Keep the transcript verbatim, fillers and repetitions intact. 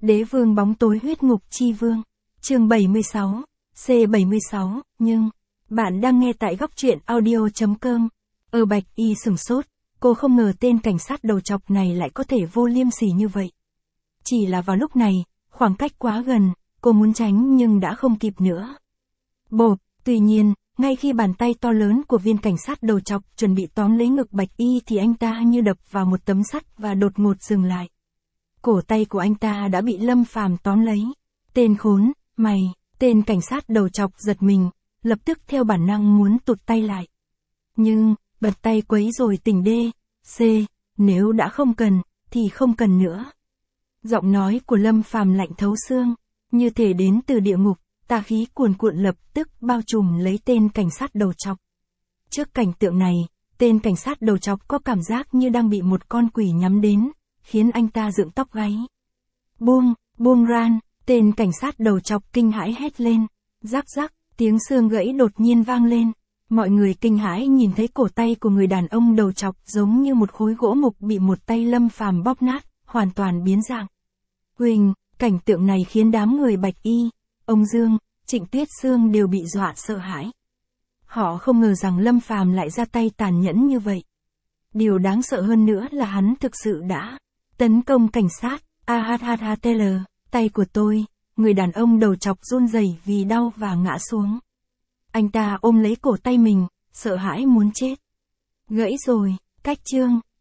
Đế vương bóng tối huyết ngục chi vương. Chương bảy mươi sáu, C bảy mươi sáu, nhưng, bạn đang nghe tại góc truyện audio.com. Ở Bạch Y sửng sốt, cô không ngờ tên cảnh sát đầu trọc này lại có thể vô liêm sỉ như vậy. Chỉ là vào lúc này, khoảng cách quá gần, cô muốn tránh nhưng đã không kịp nữa. Bộp, tuy nhiên, ngay khi bàn tay to lớn của viên cảnh sát đầu trọc chuẩn bị tóm lấy ngực Bạch Y thì anh ta như đập vào một tấm sắt và đột ngột dừng lại. Cổ tay của anh ta đã bị Lâm Phàm tóm lấy. Tên khốn, mày, tên cảnh sát đầu trọc giật mình, lập tức theo bản năng muốn tụt tay lại. Nhưng, bật tay quấy rồi tỉnh đê, C, nếu đã không cần, thì không cần nữa. Giọng nói của Lâm Phàm lạnh thấu xương, như thể đến từ địa ngục, tà khí cuồn cuộn lập tức bao trùm lấy tên cảnh sát đầu trọc. Trước cảnh tượng này, tên cảnh sát đầu trọc có cảm giác như đang bị một con quỷ nhắm đến, khiến anh ta dựng tóc gáy. Buông, buông ran, tên cảnh sát đầu trọc kinh hãi hét lên. Rắc rắc, tiếng xương gãy đột nhiên vang lên. Mọi người kinh hãi nhìn thấy cổ tay của người đàn ông đầu trọc giống như một khối gỗ mục bị một tay Lâm Phàm bóp nát, hoàn toàn biến dạng. Huỳnh, cảnh tượng này khiến đám người Bạch Y, ông Dương, Trịnh Tuyết Sương đều bị dọa sợ hãi. Họ không ngờ rằng Lâm Phàm lại ra tay tàn nhẫn như vậy. Điều đáng sợ hơn nữa là hắn thực sự đã tấn công cảnh sát. Ahathatl, tay của tôi, người đàn ông đầu trọc run rẩy vì đau và ngã xuống. Anh ta ôm lấy cổ tay mình, sợ hãi muốn chết. Gãy rồi, cách chương.